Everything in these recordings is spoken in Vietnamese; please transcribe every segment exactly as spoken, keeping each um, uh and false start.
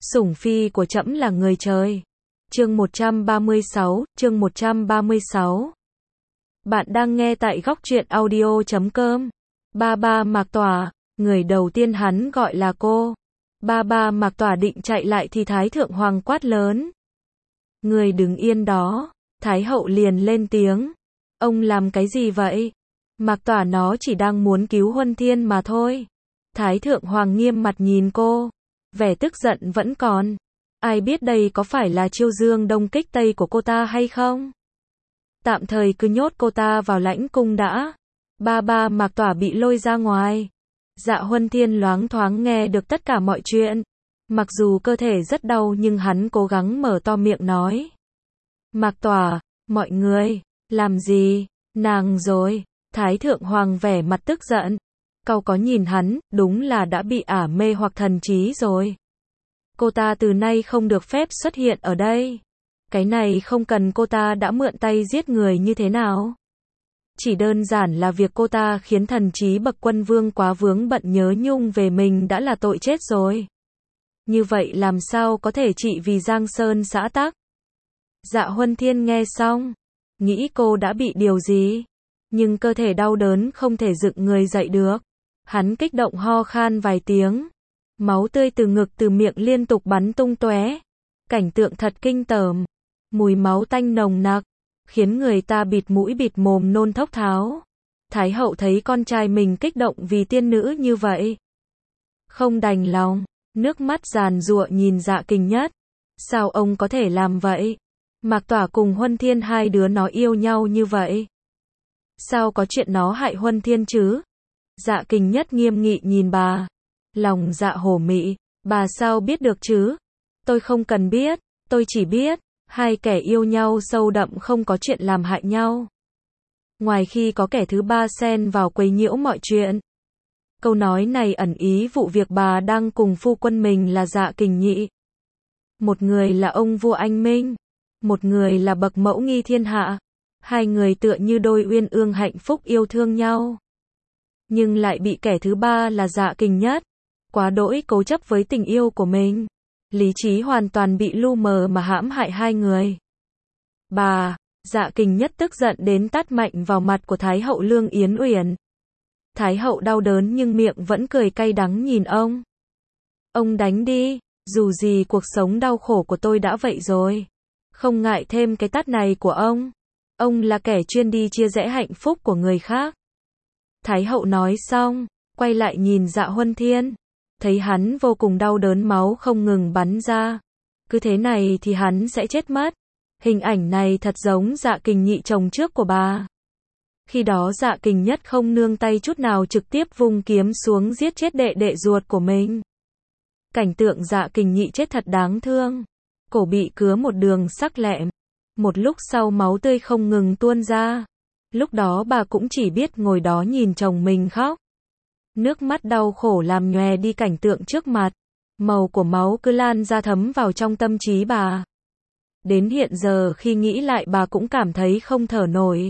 Sủng phi của trẫm là người trời. Chương một trăm ba mươi sáu, chương một trăm ba mươi sáu. Bạn đang nghe tại góc truyện audio chấm com. Ba ba Mạc Tỏa, người đầu tiên hắn gọi là cô. Ba ba Mạc Tỏa định chạy lại thì Thái Thượng Hoàng quát lớn. Người đứng yên đó. Thái hậu liền lên tiếng. Ông làm cái gì vậy? Mạc Tỏa nó chỉ đang muốn cứu Huân Thiên mà thôi. Thái Thượng Hoàng nghiêm mặt nhìn cô. Vẻ tức giận vẫn còn. Ai biết đây có phải là chiêu dương đông kích tây của cô ta hay không? Tạm thời cứ nhốt cô ta vào lãnh cung đã. Ba ba Mạc Tỏa bị lôi ra ngoài. Dạ Huân Thiên loáng thoáng nghe được tất cả mọi chuyện. Mặc dù cơ thể rất đau nhưng hắn cố gắng mở to miệng nói. Mạc Tỏa, mọi người, làm gì? Nàng rồi. Thái Thượng Hoàng vẻ mặt tức giận. Cau có nhìn hắn, đúng là đã bị ả mê hoặc thần trí rồi. Cô ta từ nay không được phép xuất hiện ở đây. Cái này không cần cô ta đã mượn tay giết người như thế nào. Chỉ đơn giản là việc cô ta khiến thần trí bậc quân vương quá vướng bận nhớ nhung về mình đã là tội chết rồi. Như vậy làm sao có thể trị vì Giang Sơn xã tắc? Dạ Huân Thiên nghe xong, nghĩ cô đã bị điều gì, nhưng cơ thể đau đớn không thể dựng người dậy được. Hắn kích động ho khan vài tiếng, máu tươi từ ngực từ miệng liên tục bắn tung tóe. Cảnh tượng thật kinh tởm, mùi máu tanh nồng nặc, khiến người ta bịt mũi bịt mồm nôn thốc tháo. Thái hậu thấy con trai mình kích động vì tiên nữ như vậy, không đành lòng, nước mắt giàn giụa nhìn Dạ Kình Nhất. Sao ông có thể làm vậy? Mạc Tỏa cùng Huân Thiên hai đứa nó yêu nhau như vậy. Sao có chuyện nó hại Huân Thiên chứ? Dạ Kình Nhất nghiêm nghị nhìn bà. Lòng Dạ hổ mị, bà sao biết được chứ? Tôi không cần biết, tôi chỉ biết, hai kẻ yêu nhau sâu đậm không có chuyện làm hại nhau. Ngoài khi có kẻ thứ ba xen vào quấy nhiễu mọi chuyện. Câu nói này ẩn ý vụ việc bà đang cùng phu quân mình là Dạ Kình Nhị. Một người là ông vua anh minh, một người là bậc mẫu nghi thiên hạ. Hai người tựa như đôi uyên ương hạnh phúc yêu thương nhau. Nhưng lại bị kẻ thứ ba là Dạ Kình Nhất quá đỗi cố chấp với tình yêu của mình. Lý trí hoàn toàn bị lu mờ mà hãm hại hai người. Bà, Dạ Kình Nhất tức giận đến tát mạnh vào mặt của Thái hậu Lương Yến Uyển. Thái hậu đau đớn nhưng miệng vẫn cười cay đắng nhìn ông. Ông đánh đi, dù gì cuộc sống đau khổ của tôi đã vậy rồi. Không ngại thêm cái tát này của ông. Ông là kẻ chuyên đi chia rẽ hạnh phúc của người khác. Thái hậu nói xong, quay lại nhìn Dạ Huân Thiên. Thấy hắn vô cùng đau đớn, máu không ngừng bắn ra. Cứ thế này thì hắn sẽ chết mất. Hình ảnh này thật giống Dạ Kình Nhị chồng trước của bà. Khi đó Dạ Kình Nhất không nương tay chút nào, trực tiếp vung kiếm xuống giết chết đệ đệ ruột của mình. Cảnh tượng Dạ Kình Nhị chết thật đáng thương. Cổ bị cứa một đường sắc lẹm. Một lúc sau máu tươi không ngừng tuôn ra. Lúc đó bà cũng chỉ biết ngồi đó nhìn chồng mình khóc. Nước mắt đau khổ làm nhòe đi cảnh tượng trước mặt. Màu của máu cứ lan ra thấm vào trong tâm trí bà. Đến hiện giờ khi nghĩ lại bà cũng cảm thấy không thở nổi.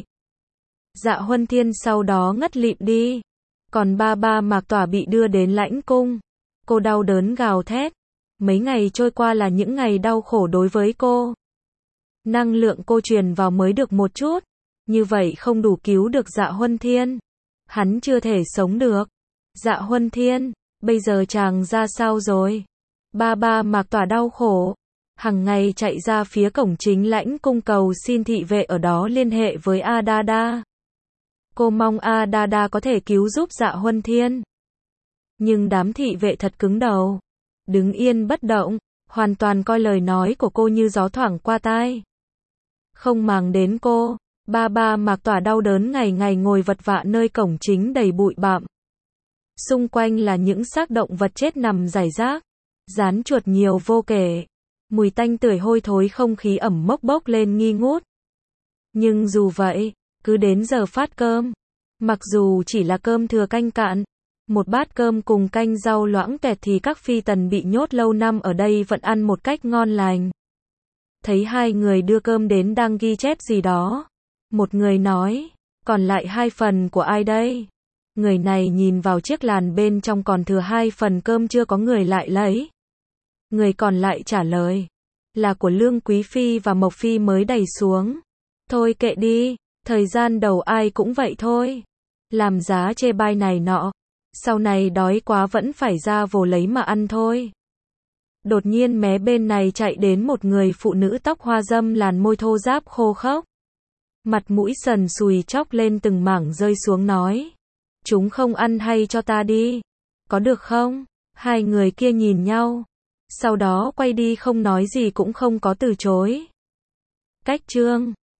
Dạ Huân Thiên sau đó ngất lịm đi. Còn ba ba Mạc Tỏa bị đưa đến lãnh cung. Cô đau đớn gào thét. Mấy ngày trôi qua là những ngày đau khổ đối với cô. Năng lượng cô truyền vào mới được một chút. Như vậy không đủ cứu được Dạ Huân Thiên. Hắn chưa thể sống được. Dạ Huân Thiên, bây giờ chàng ra sao rồi? Ba ba Mạc Tỏa đau khổ. Hằng ngày chạy ra phía cổng chính lãnh cung cầu xin thị vệ ở đó liên hệ với Adada. Cô mong Adada có thể cứu giúp Dạ Huân Thiên. Nhưng đám thị vệ thật cứng đầu. Đứng yên bất động, hoàn toàn coi lời nói của cô như gió thoảng qua tai. Không màng đến cô, ba ba Mạc Tỏa đau đớn ngày ngày ngồi vật vã nơi cổng chính đầy bụi bặm. Xung quanh là những xác động vật chết nằm rải rác, rán chuột nhiều vô kể. Mùi tanh tưởi hôi thối, không khí ẩm mốc bốc lên nghi ngút. Nhưng dù vậy, cứ đến giờ phát cơm, mặc dù chỉ là cơm thừa canh cạn, một bát cơm cùng canh rau loãng tẹt thì các phi tần bị nhốt lâu năm ở đây vẫn ăn một cách ngon lành. Thấy hai người đưa cơm đến đang ghi chép gì đó. Một người nói, còn lại hai phần của ai đây? Người này nhìn vào chiếc làn bên trong còn thừa hai phần cơm chưa có người lại lấy. Người còn lại trả lời. Là của Lương Quý Phi và Mộc Phi mới đẩy xuống. Thôi kệ đi, thời gian đầu ai cũng vậy thôi. Làm giá chê bai này nọ. Sau này đói quá vẫn phải ra vồ lấy mà ăn thôi. Đột nhiên mé bên này chạy đến một người phụ nữ tóc hoa râm làn môi thô ráp khô khốc. Mặt mũi sần sùi chóc lên từng mảng rơi xuống nói. Chúng không ăn hay cho ta đi. Có được không? Hai người kia nhìn nhau. Sau đó quay đi không nói gì cũng không có từ chối. Cách chương